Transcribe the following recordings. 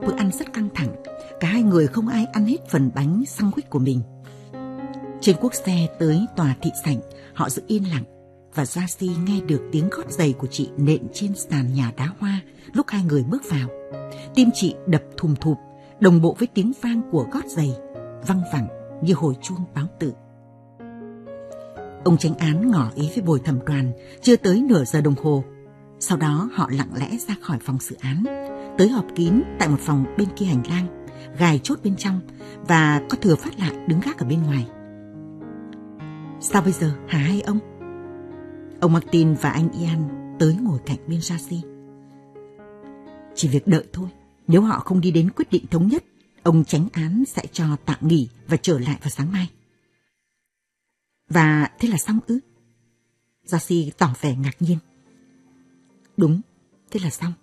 Bữa ăn rất căng thẳng, cả hai người không ai ăn hết phần bánh sandwich của mình. Trên cuốc xe tới tòa thị sảnh, họ giữ yên lặng và Darcy nghe được tiếng gót giày của chị nện trên sàn nhà đá hoa lúc hai người bước vào. Tim chị đập thùm thụp, đồng bộ với tiếng vang của gót giày, văng vẳng như hồi chuông báo tử. Ông chánh án ngỏ ý với bồi thẩm đoàn chưa tới nửa giờ đồng hồ. Sau đó họ lặng lẽ ra khỏi phòng xử án, tới họp kín tại một phòng bên kia hành lang, gài chốt bên trong và có Thừa Phát lại đứng gác ở bên ngoài. Sao bây giờ hả hai ông? Ông Martin và anh Ian tới ngồi cạnh bên Darcy. Chỉ việc đợi thôi. Nếu họ không đi đến quyết định thống nhất, ông chánh án sẽ cho tạm nghỉ và trở lại vào sáng mai. Và thế là xong ư? Darcy tỏ vẻ ngạc nhiên. Đúng, thế là xong.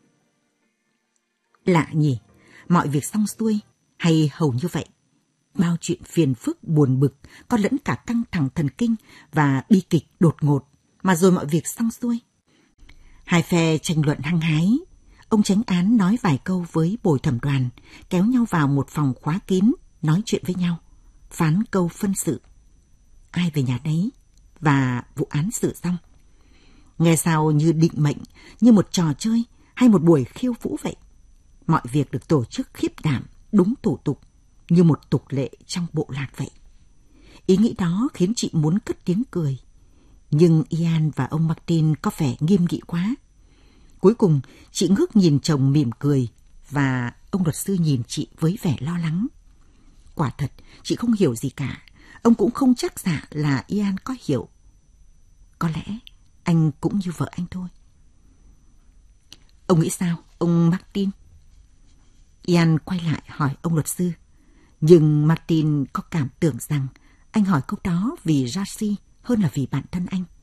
Lạ nhỉ, mọi việc xong xuôi, hay hầu như vậy. Bao chuyện phiền phức buồn bực, có lẫn cả căng thẳng thần kinh và bi kịch đột ngột, mà rồi mọi việc xong xuôi. Hai phe tranh luận hăng hái. Ông chánh án nói vài câu với bồi thẩm đoàn, kéo nhau vào một phòng khóa kín, nói chuyện với nhau, phán câu phân sự. Ai về nhà nấy, và vụ án xử xong. Nghe sao như định mệnh, như một trò chơi hay một buổi khiêu vũ vậy. Mọi việc được tổ chức khiếp đảm, đúng thủ tục, như một tục lệ trong bộ lạc vậy. Ý nghĩ đó khiến chị muốn cất tiếng cười. Nhưng Ian và ông Martin có vẻ nghiêm nghị quá. Cuối cùng, chị ngước nhìn chồng mỉm cười và ông luật sư nhìn chị với vẻ lo lắng. Quả thật, chị không hiểu gì cả. Ông cũng không chắc dạ là Ian có hiểu. Có lẽ anh cũng như vợ anh thôi. Ông nghĩ sao, ông Martin? Ian quay lại hỏi ông luật sư. Nhưng Martin có cảm tưởng rằng anh hỏi câu đó vì Darcy hơn là vì bản thân anh.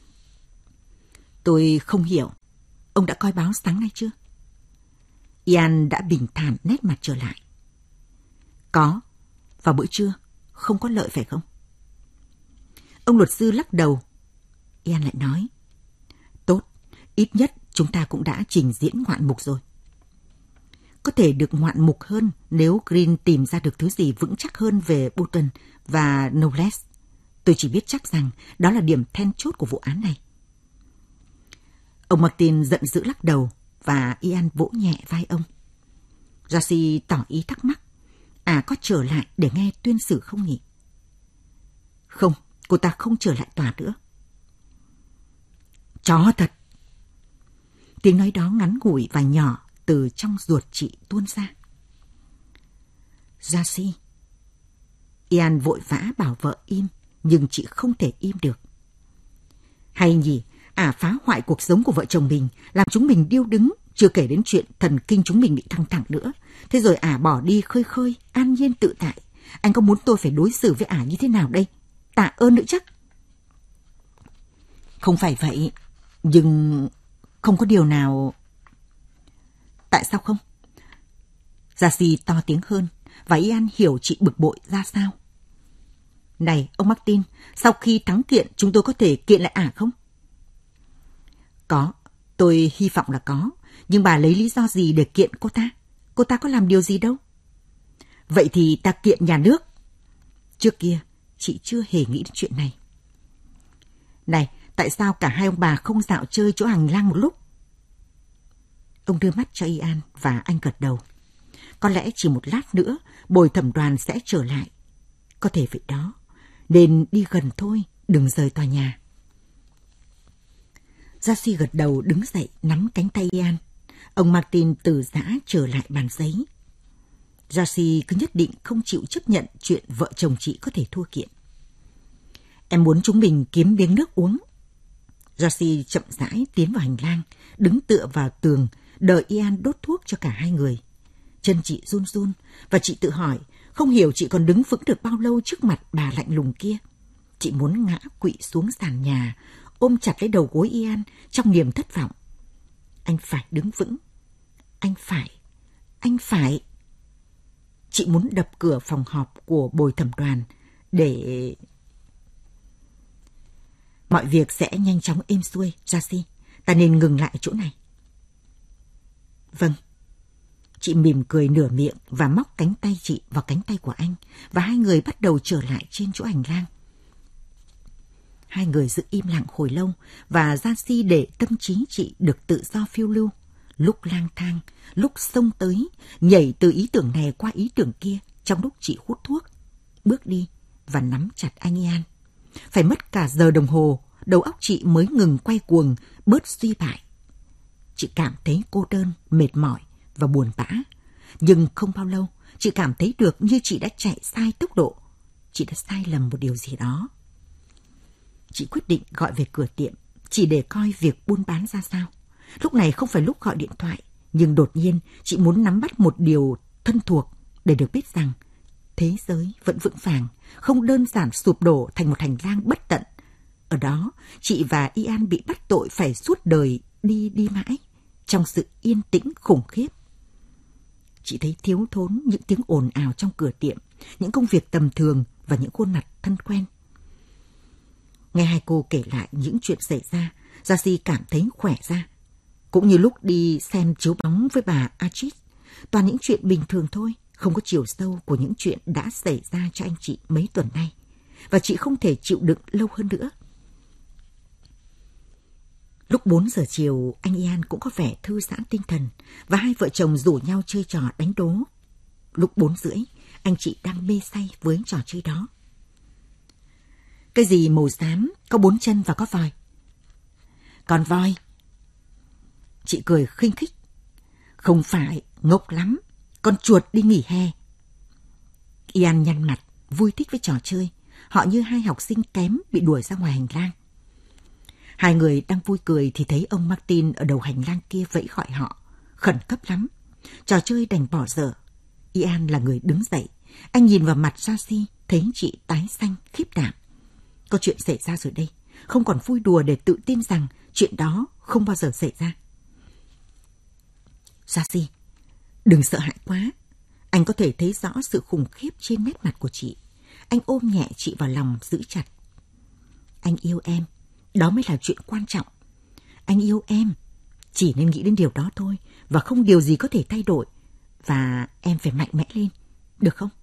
Tôi không hiểu. Ông đã coi báo sáng nay chưa? Ian đã bình thản nét mặt trở lại. Có. Vào bữa trưa. Không có lợi phải không? Ông luật sư lắc đầu. Ian lại nói. Tốt. Ít nhất chúng ta cũng đã trình diễn ngoạn mục rồi. Có thể được ngoạn mục hơn nếu Green tìm ra được thứ gì vững chắc hơn về Bolton và Knowles. Tôi chỉ biết chắc rằng đó là điểm then chốt của vụ án này. Ông Martin giận dữ lắc đầu và Ian vỗ nhẹ vai ông. Darcy tỏ ý thắc mắc. Có trở lại để nghe tuyên xử không nhỉ? Không, cô ta không trở lại tòa nữa. Chó thật! Tiếng nói đó ngắn ngủi và nhỏ từ trong ruột chị tuôn ra. Darcy! Ian vội vã bảo vợ im, nhưng chị không thể im được. Hay nhỉ, phá hoại cuộc sống của vợ chồng mình, làm chúng mình điêu đứng, chưa kể đến chuyện thần kinh chúng mình bị căng thẳng nữa. Thế rồi bỏ đi khơi khơi, an nhiên tự tại. Anh có muốn tôi phải đối xử với như thế nào đây? Tạ ơn nữa chắc. Không phải vậy, nhưng không có điều nào... Tại sao không? Darcy to tiếng hơn, và Ian hiểu chị bực bội ra sao. Này, ông Martin, sau khi thắng kiện, chúng tôi có thể kiện lại không? Có, tôi hy vọng là có. Nhưng bà lấy lý do gì để kiện cô ta? Cô ta có làm điều gì đâu. Vậy thì ta kiện nhà nước. Trước kia, chị chưa hề nghĩ đến chuyện này. Này, tại sao cả hai ông bà không dạo chơi chỗ hành lang một lúc? Ông đưa mắt cho Ian và anh gật đầu. Có lẽ chỉ một lát nữa, bồi thẩm đoàn sẽ trở lại. Có thể vậy đó. Nên đi gần thôi, đừng rời tòa nhà. Darcy gật đầu đứng dậy nắm cánh tay Ian. Ông Martin từ giã trở lại bàn giấy. Darcy cứ nhất định không chịu chấp nhận chuyện vợ chồng chị có thể thua kiện. Em muốn chúng mình kiếm miếng nước uống. Darcy chậm rãi tiến vào hành lang, đứng tựa vào tường, đợi Ian đốt thuốc cho cả hai người. Chân chị run run, và chị tự hỏi, không hiểu chị còn đứng vững được bao lâu trước mặt bà lạnh lùng kia. Chị muốn ngã quỵ xuống sàn nhà, ôm chặt lấy đầu gối Ian trong niềm thất vọng. Anh phải đứng vững. Anh phải. Chị muốn đập cửa phòng họp của bồi thẩm đoàn để... Mọi việc sẽ nhanh chóng êm xuôi, Darcy. Ta nên ngừng lại chỗ này. Vâng. Chị mỉm cười nửa miệng và móc cánh tay chị vào cánh tay của anh, và hai người bắt đầu trở lại trên chỗ hành lang. Hai người giữ im lặng hồi lâu, và Gia-si để tâm trí chị được tự do phiêu lưu, lúc lang thang, lúc xông tới, nhảy từ ý tưởng này qua ý tưởng kia trong lúc chị hút thuốc, bước đi và nắm chặt anh Ian. Phải mất cả giờ đồng hồ, đầu óc chị mới ngừng quay cuồng, bớt suy bại. Chị cảm thấy cô đơn, mệt mỏi và buồn bã. Nhưng không bao lâu, chị cảm thấy được như chị đã chạy sai tốc độ. Chị đã sai lầm một điều gì đó. Chị quyết định gọi về cửa tiệm, chỉ để coi việc buôn bán ra sao. Lúc này không phải lúc gọi điện thoại, nhưng đột nhiên chị muốn nắm bắt một điều thân thuộc để được biết rằng thế giới vẫn vững vàng, không đơn giản sụp đổ thành một hành lang bất tận. Ở đó, chị và Ian bị bắt tội phải suốt đời đi mãi, trong sự yên tĩnh khủng khiếp. Chị thấy thiếu thốn những tiếng ồn ào trong cửa tiệm, những công việc tầm thường và những khuôn mặt thân quen. Nghe hai cô kể lại những chuyện xảy ra, Gia-si cảm thấy khỏe ra. Cũng như lúc đi xem chiếu bóng với bà Achit, toàn những chuyện bình thường thôi, không có chiều sâu của những chuyện đã xảy ra cho anh chị mấy tuần nay. Và chị không thể chịu đựng lâu hơn nữa. Lúc 4 giờ chiều, anh Ian cũng có vẻ thư giãn tinh thần, và hai vợ chồng rủ nhau chơi trò đánh đố. Lúc 4 rưỡi, anh chị đang mê say với trò chơi đó. Cái gì màu xám, có 4 chân và có vòi? Con voi. Chị cười khinh khích. Không phải, ngốc lắm, con chuột đi nghỉ hè. Ian nhăn mặt, vui thích với trò chơi. Họ như hai học sinh kém bị đuổi ra ngoài hành lang. Hai người đang vui cười thì thấy ông Martin ở đầu hành lang kia vẫy gọi họ. Khẩn cấp lắm. Trò chơi đành bỏ dở. Ian là người đứng dậy. Anh nhìn vào mặt Gia-si, thấy chị tái xanh, khiếp đảm. Có chuyện xảy ra rồi đây. Không còn vui đùa để tự tin rằng chuyện đó không bao giờ xảy ra. Gia-si, đừng sợ hãi quá. Anh có thể thấy rõ sự khủng khiếp trên nét mặt của chị. Anh ôm nhẹ chị vào lòng, giữ chặt. Anh yêu em. Đó mới là chuyện quan trọng. Anh yêu em. Chỉ nên nghĩ đến điều đó thôi. Và không điều gì có thể thay đổi. Và em phải mạnh mẽ lên. Được không?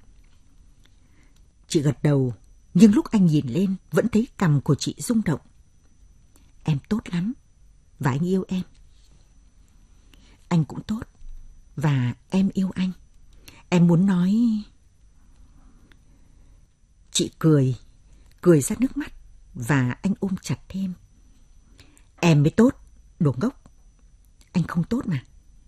Chị gật đầu. Nhưng lúc anh nhìn lên, vẫn thấy cằm của chị rung động. Em tốt lắm. Và anh yêu em. Anh cũng tốt. Và em yêu anh. Em muốn nói... Chị cười ra nước mắt. Và anh ôm chặt thêm. Em mới tốt, đồ ngốc. Anh không tốt mà.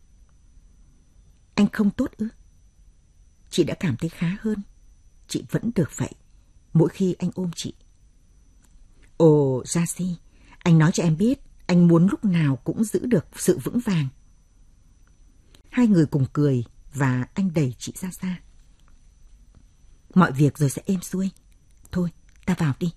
Anh không tốt ư? Chị đã cảm thấy khá hơn. Chị vẫn được vậy, mỗi khi anh ôm chị. Ồ, Gia-si, anh nói cho em biết, anh muốn lúc nào cũng giữ được sự vững vàng. Hai người cùng cười và anh đẩy chị ra xa. Mọi việc rồi sẽ êm xuôi. Thôi, ta vào đi.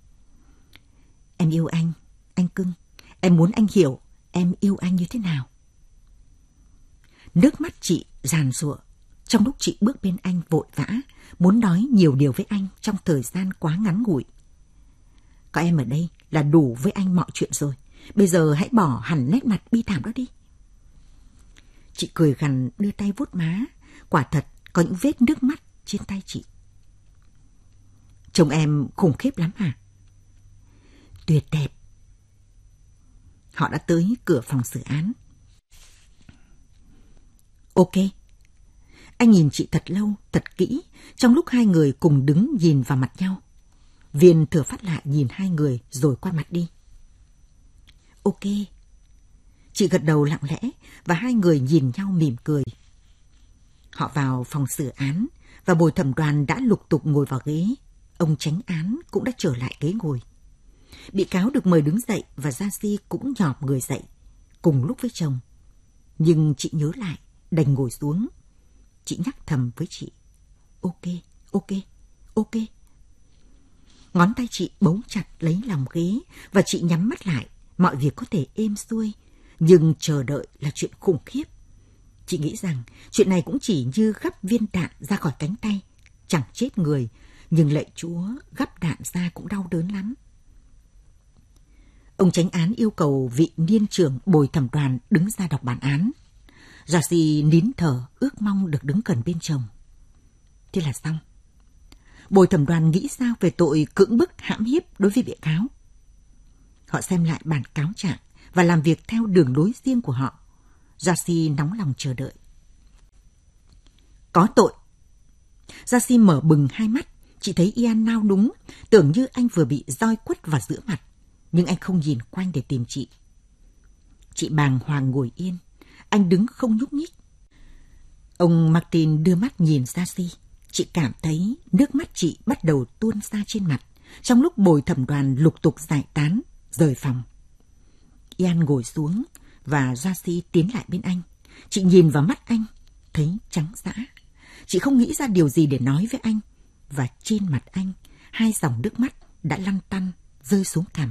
Em yêu anh cưng. Em muốn anh hiểu em yêu anh như thế nào. Nước mắt chị giàn giụa trong lúc chị bước bên anh vội vã, muốn nói nhiều điều với anh trong thời gian quá ngắn ngủi. Có em ở đây là đủ với anh mọi chuyện rồi. Bây giờ hãy bỏ hẳn nét mặt bi thảm đó đi. Chị cười gằn đưa tay vuốt má. Quả thật có những vết nước mắt trên tay chị. Chồng em khủng khiếp lắm hả? Tuyệt đẹp. Họ đã tới cửa phòng xử án. Ok. Anh nhìn chị thật lâu, thật kỹ, trong lúc hai người cùng đứng nhìn vào mặt nhau. Viên thừa phát lại nhìn hai người rồi quay mặt đi. Ok. Chị gật đầu lặng lẽ và hai người nhìn nhau mỉm cười. Họ vào phòng xử án và bồi thẩm đoàn đã lục tục ngồi vào ghế. Ông chánh án cũng đã trở lại ghế ngồi. Bị cáo được mời đứng dậy và Gia-si cũng nhòm người dậy, cùng lúc với chồng. Nhưng chị nhớ lại, đành ngồi xuống. Chị nhắc thầm với chị. Ok, ok, ok. Ngón tay chị bấu chặt lấy lòng ghế và chị nhắm mắt lại. Mọi việc có thể êm xuôi, nhưng chờ đợi là chuyện khủng khiếp. Chị nghĩ rằng chuyện này cũng chỉ như gắp viên đạn ra khỏi cánh tay. Chẳng chết người, nhưng lạy Chúa, gắp đạn ra cũng đau đớn lắm. Ông chánh án yêu cầu vị niên trưởng bồi thẩm đoàn đứng ra đọc bản án. Darcy nín thở, ước mong được đứng gần bên chồng. Thế là xong. Bồi thẩm đoàn nghĩ sao về tội cưỡng bức hãm hiếp đối với bị cáo? Họ xem lại bản cáo trạng và làm việc theo đường lối riêng của họ. Darcy nóng lòng chờ đợi. Có tội. Darcy mở bừng hai mắt. Chị thấy Ian nao núng, tưởng như anh vừa bị roi quất vào giữa mặt. Nhưng anh không nhìn quanh để tìm chị. Chị bàng hoàng ngồi yên. Anh đứng không nhúc nhích. Ông Martin đưa mắt nhìn Darcy. Chị cảm thấy nước mắt chị bắt đầu tuôn ra trên mặt, trong lúc bồi thẩm đoàn lục tục giải tán, rời phòng. Ian ngồi xuống và Darcy tiến lại bên anh. Chị nhìn vào mắt anh, thấy trắng dã. Chị không nghĩ ra điều gì để nói với anh. Và trên mặt anh, hai dòng nước mắt đã lăn tăn rơi xuống cằm.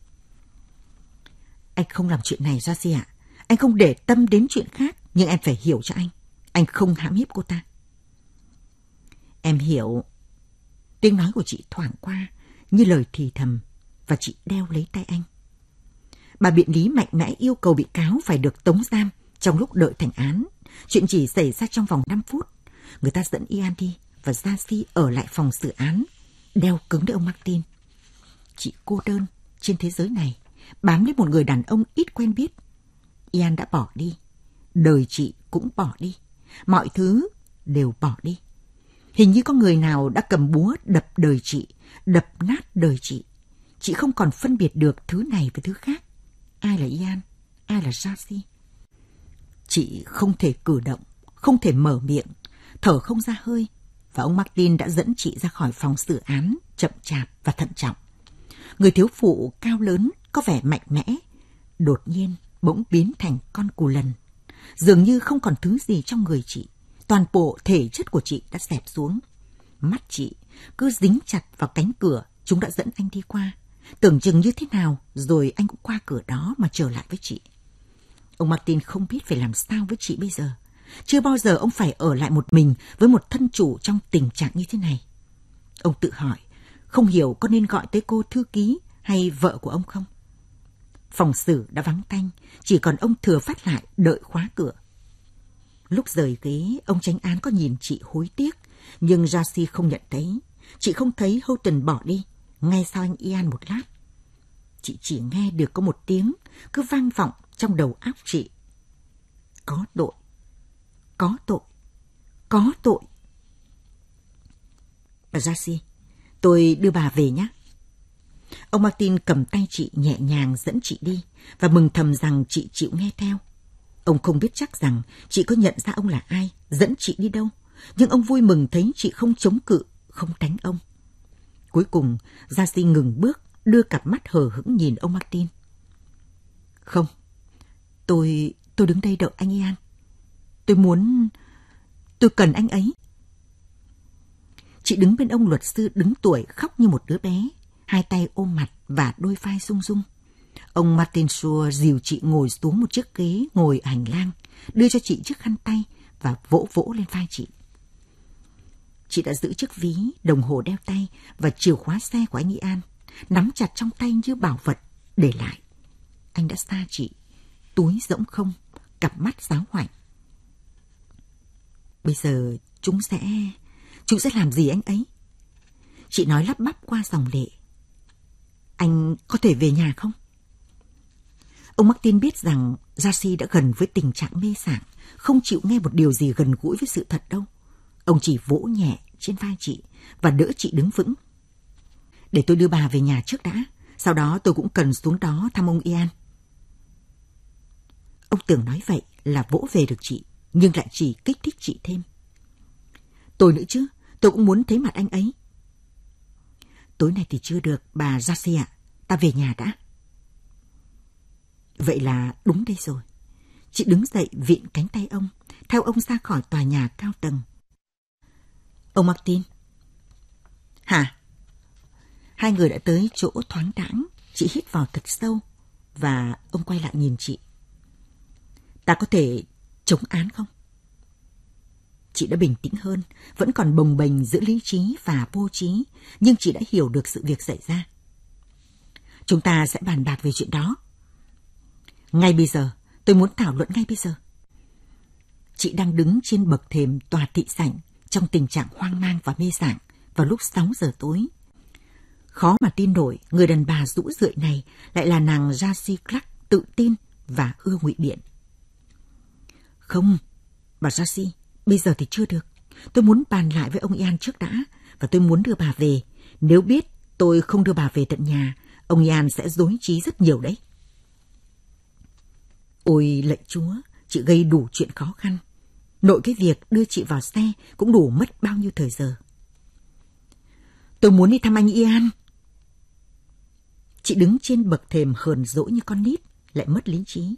Anh không làm chuyện này, Darcy ạ. Anh không để tâm đến chuyện khác, nhưng em phải hiểu cho anh. Anh không hãm hiếp cô ta. Em hiểu. Tiếng nói của chị thoảng qua như lời thì thầm, và chị đeo lấy tay anh. Bà biện lý mạnh mẽ yêu cầu bị cáo phải được tống giam trong lúc đợi thành án. Chuyện chỉ xảy ra trong vòng 5 phút. Người ta dẫn Ian đi và Darcy ở lại phòng xử án, đeo cứng với ông Martin. Chị cô đơn trên thế giới này, bám lấy một người đàn ông ít quen biết. Ian đã bỏ đi. Đời chị cũng bỏ đi. Mọi thứ đều bỏ đi. Hình như có người nào đã cầm búa đập đời chị, đập nát đời chị. Chị không còn phân biệt được thứ này với thứ khác. Ai là Ian, ai là Darcy. Chị không thể cử động, không thể mở miệng, thở không ra hơi. Và ông Martin đã dẫn chị ra khỏi phòng xử án, chậm chạp và thận trọng. Người thiếu phụ cao lớn, có vẻ mạnh mẽ, đột nhiên bỗng biến thành con cù lần. Dường như không còn thứ gì trong người chị. Toàn bộ thể chất của chị đã xẹp xuống. Mắt chị cứ dính chặt vào cánh cửa chúng đã dẫn anh đi qua. Tưởng chừng như thế nào rồi anh cũng qua cửa đó mà trở lại với chị. Ông Martin không biết phải làm sao với chị bây giờ. Chưa bao giờ ông phải ở lại một mình với một thân chủ trong tình trạng như thế này. Ông tự hỏi, không hiểu có nên gọi tới cô thư ký hay vợ của ông không? Phòng xử đã vắng tanh, chỉ còn ông Thừa Phát lại đợi khóa cửa. Lúc rời ghế, ông chánh án có nhìn chị hối tiếc, nhưng Darcy không nhận thấy. Chị không thấy Houghton bỏ đi, ngay sau anh Ian một lát. Chị chỉ nghe được có một tiếng, cứ vang vọng trong đầu óc chị. Có tội, có tội, có tội. Bà Darcy, tôi đưa bà về nhé. Ông Martin cầm tay chị nhẹ nhàng dẫn chị đi và mừng thầm rằng chị chịu nghe theo. Ông không biết chắc rằng chị có nhận ra ông là ai, dẫn chị đi đâu, nhưng ông vui mừng thấy chị không chống cự, không đánh ông. Cuối cùng, Darcy ngừng bước, đưa cặp mắt hờ hững nhìn ông Martin. Không, tôi đứng đây đợi anh Ian. Tôi cần anh ấy. Chị đứng bên ông luật sư đứng tuổi khóc như một đứa bé, hai tay ôm mặt và đôi vai rung rung. Ông Martin Shaw dìu chị ngồi xuống một chiếc ghế ngồi ở hành lang, đưa cho chị chiếc khăn tay và vỗ vỗ lên vai chị. Chị đã giữ chiếc ví, đồng hồ đeo tay và chìa khóa xe của anh Ian, nắm chặt trong tay như bảo vật để lại. Anh đã xa chị, túi rỗng không, cặp mắt giáo hoảnh. Bây giờ chúng sẽ làm gì anh ấy? Chị nói lắp bắp qua dòng lệ. Anh có thể về nhà không? Ông Martin biết rằng Darcy đã gần với tình trạng mê sảng, không chịu nghe một điều gì gần gũi với sự thật đâu. Ông chỉ vỗ nhẹ trên vai chị và đỡ chị đứng vững. Để tôi đưa bà về nhà trước đã, sau đó tôi cũng cần xuống đó thăm ông Ian. Ông tưởng nói vậy là vỗ về được chị, nhưng lại chỉ kích thích chị thêm. Tôi nữa chứ, tôi cũng muốn thấy mặt anh ấy. Tối nay thì chưa được, bà Darcy ạ, ta về nhà đã. Vậy là đúng đây rồi. Chị đứng dậy vịn cánh tay ông, theo ông ra khỏi tòa nhà cao tầng. Ông Martin. Hả? Hai người đã tới chỗ thoáng đãng, chị hít vào thật sâu và ông quay lại nhìn chị. Ta có thể chống án không? Chị đã bình tĩnh hơn, vẫn còn bồng bềnh giữa lý trí và vô trí, nhưng chị đã hiểu được sự việc xảy ra. Chúng ta sẽ bàn bạc về chuyện đó. Ngay bây giờ, tôi muốn thảo luận ngay bây giờ. Chị đang đứng trên bậc thềm tòa thị sảnh trong tình trạng hoang mang và mê sảng vào lúc 6 giờ tối. Khó mà tin nổi người đàn bà rũ rượi này lại là nàng Jessie Clark tự tin và ưa ngụy biện. Không, bà Jessie, bây giờ thì chưa được. Tôi muốn bàn lại với ông Ian trước đã và tôi muốn đưa bà về. Nếu biết tôi không đưa bà về tận nhà, ông Ian sẽ rối trí rất nhiều đấy. Ôi lạy Chúa, chị gây đủ chuyện khó khăn. Nội cái việc đưa chị vào xe cũng đủ mất bao nhiêu thời giờ. Tôi muốn đi thăm anh Ian. Chị đứng trên bậc thềm hờn dỗi như con nít, lại mất lý trí.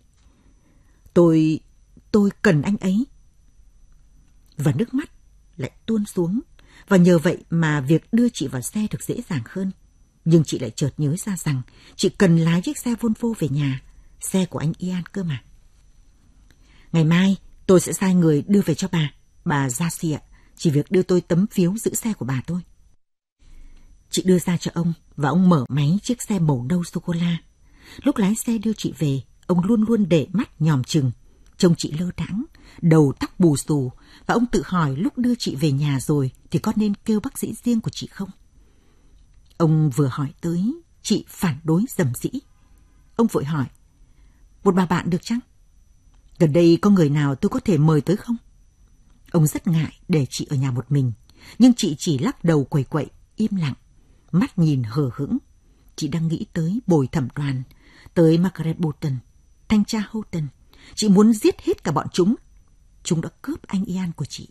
Tôi cần anh ấy. Và nước mắt lại tuôn xuống, và nhờ vậy mà việc đưa chị vào xe được dễ dàng hơn. Nhưng chị lại chợt nhớ ra rằng chị cần lái chiếc xe Volvo về nhà, xe của anh Ian cơ mà. Ngày mai tôi sẽ sai người đưa về cho bà Jessie ạ. Chỉ việc đưa tôi tấm phiếu giữ xe của bà thôi. Chị đưa ra cho ông và ông mở máy chiếc xe màu nâu sô-cô-la. Lúc lái xe đưa chị về, ông luôn luôn để mắt nhòm chừng. Trông chị lơ đãng, đầu tóc bù xù, và ông tự hỏi lúc đưa chị về nhà rồi thì có nên kêu bác sĩ riêng của chị không? Ông vừa hỏi tới, chị phản đối rầm rĩ. Ông vội hỏi, một bà bạn được chăng? Gần đây có người nào tôi có thể mời tới không? Ông rất ngại để chị ở nhà một mình, nhưng chị chỉ lắc đầu quẩy quậy, im lặng, mắt nhìn hờ hững. Chị đang nghĩ tới bồi thẩm đoàn, tới Margaret Bolton, thanh tra Houghton. Chị muốn giết hết cả bọn chúng. Chúng đã cướp anh Ian của chị.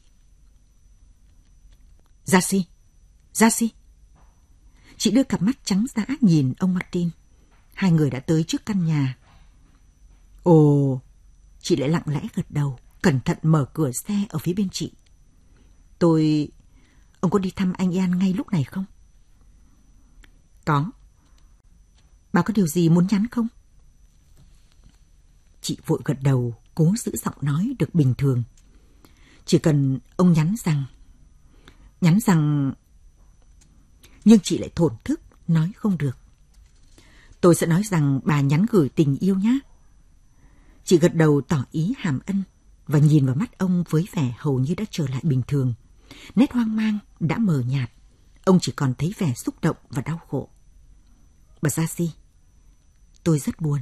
Jessie. Chị đưa cặp mắt trắng dã nhìn ông Martin. Hai người đã tới trước căn nhà. Ồ, chị lại lặng lẽ gật đầu, cẩn thận mở cửa xe ở phía bên chị. Ông có đi thăm anh Ian ngay lúc này không? Có. Bà có điều gì muốn nhắn không? Chị vội gật đầu, cố giữ giọng nói được bình thường. Chỉ cần ông nhắn rằng... Nhưng chị lại thổn thức, nói không được. Tôi sẽ nói rằng bà nhắn gửi tình yêu nhé. Chị gật đầu tỏ ý hàm ân và nhìn vào mắt ông với vẻ hầu như đã trở lại bình thường. Nét hoang mang đã mờ nhạt. Ông chỉ còn thấy vẻ xúc động và đau khổ. Bà Jessie, tôi rất buồn.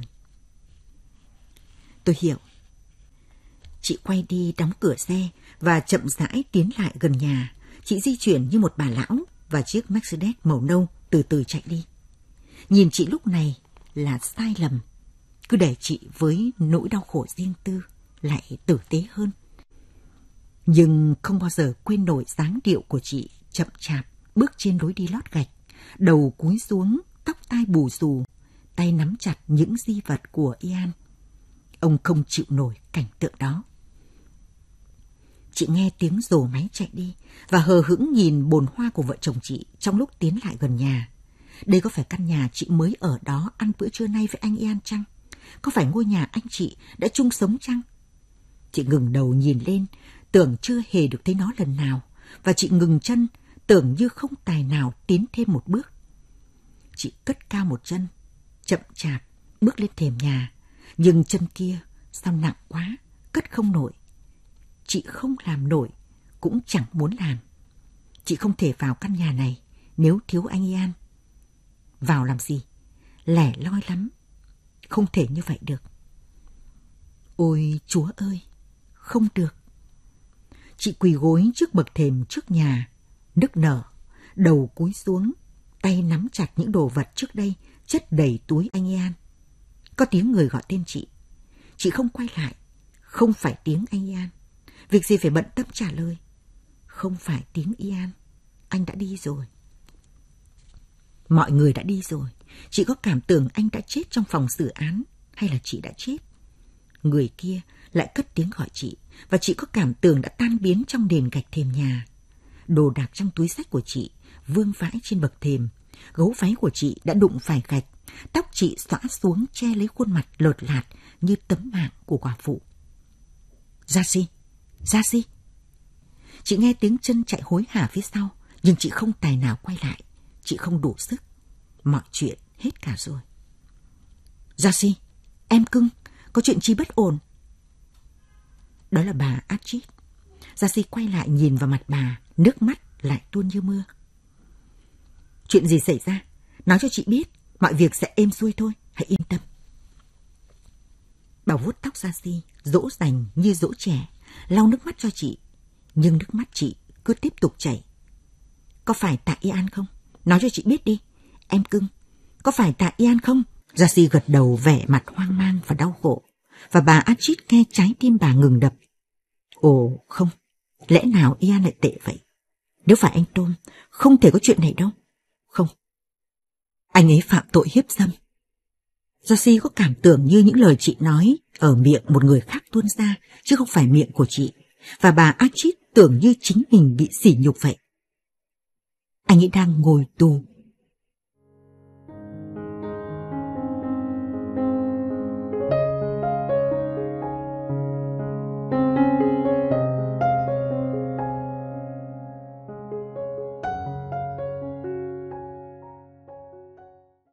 Tôi hiểu. Chị quay đi đóng cửa xe và chậm rãi tiến lại gần nhà. Chị di chuyển như một bà lão và chiếc Mercedes màu nâu từ từ chạy đi. Nhìn chị lúc này là sai lầm. Cứ để chị với nỗi đau khổ riêng tư lại tử tế hơn. Nhưng không bao giờ quên nổi dáng điệu của chị chậm chạp bước trên lối đi lót gạch, đầu cúi xuống, tóc tai bù xù, tay nắm chặt những di vật của Ian. Ông không chịu nổi cảnh tượng đó. Chị nghe tiếng rồ máy chạy đi và hờ hững nhìn bồn hoa của vợ chồng chị trong lúc tiến lại gần nhà. Đây có phải căn nhà chị mới ở đó ăn bữa trưa nay với anh Ian chăng? Có phải ngôi nhà anh chị đã chung sống chăng? Chị ngừng đầu nhìn lên, tưởng chưa hề được thấy nó lần nào, và chị ngừng chân, tưởng như không tài nào tiến thêm một bước. Chị cất cao một chân, chậm chạp bước lên thềm nhà, nhưng chân kia sao nặng quá, cất không nổi. Chị không làm nổi, cũng chẳng muốn làm. Chị không thể vào căn nhà này nếu thiếu anh Ian. Vào làm gì? Lẻ loi lắm. Không thể như vậy được. Ôi Chúa ơi, không được. Chị quỳ gối trước bậc thềm trước nhà, nức nở, đầu cúi xuống, tay nắm chặt những đồ vật trước đây chất đầy túi anh Ian. Có tiếng người gọi tên chị. Chị không quay lại. Không phải tiếng anh Ian. Việc gì phải bận tâm trả lời. Không phải tiếng Ian. Anh đã đi rồi. Mọi người đã đi rồi. Chị có cảm tưởng anh đã chết trong phòng xử án, hay là chị đã chết. Người kia lại cất tiếng gọi chị, và chị có cảm tưởng đã tan biến trong nền gạch thềm nhà. Đồ đạc trong túi xách của chị vương vãi trên bậc thềm. Gấu váy của chị đã đụng phải gạch. Tóc chị xõa xuống che lấy khuôn mặt lợt lạt như tấm mạng của quả phụ. Jessie. Chị nghe tiếng chân chạy hối hả phía sau, nhưng chị không tài nào quay lại. Chị không đủ sức. Mọi chuyện hết cả rồi. Jessie, em cưng, có chuyện chi bất ổn? Đó là bà Archie. Darcy quay lại nhìn vào mặt bà, nước mắt lại tuôn như mưa. Chuyện gì xảy ra? Nói cho chị biết, mọi việc sẽ êm xuôi thôi, hãy yên tâm. Bà vuốt tóc Darcy, dỗ dành như dỗ trẻ, lau nước mắt cho chị. Nhưng nước mắt chị cứ tiếp tục chảy. Có phải tại Ian không? Nói cho chị biết đi, em cưng. Có phải tại Ian không? Darcy gật đầu vẻ mặt hoang mang và đau khổ. Và bà Archie nghe trái tim bà ngừng đập. Ồ không, lẽ nào Ian lại tệ vậy? Nếu phải anh Tom, không thể có chuyện này đâu. Không, anh ấy phạm tội hiếp dâm. Darcy có cảm tưởng như những lời chị nói ở miệng một người khác tuôn ra, chứ không phải miệng của chị. Và bà Archie tưởng như chính mình bị sỉ nhục vậy. Anh ấy đang ngồi tù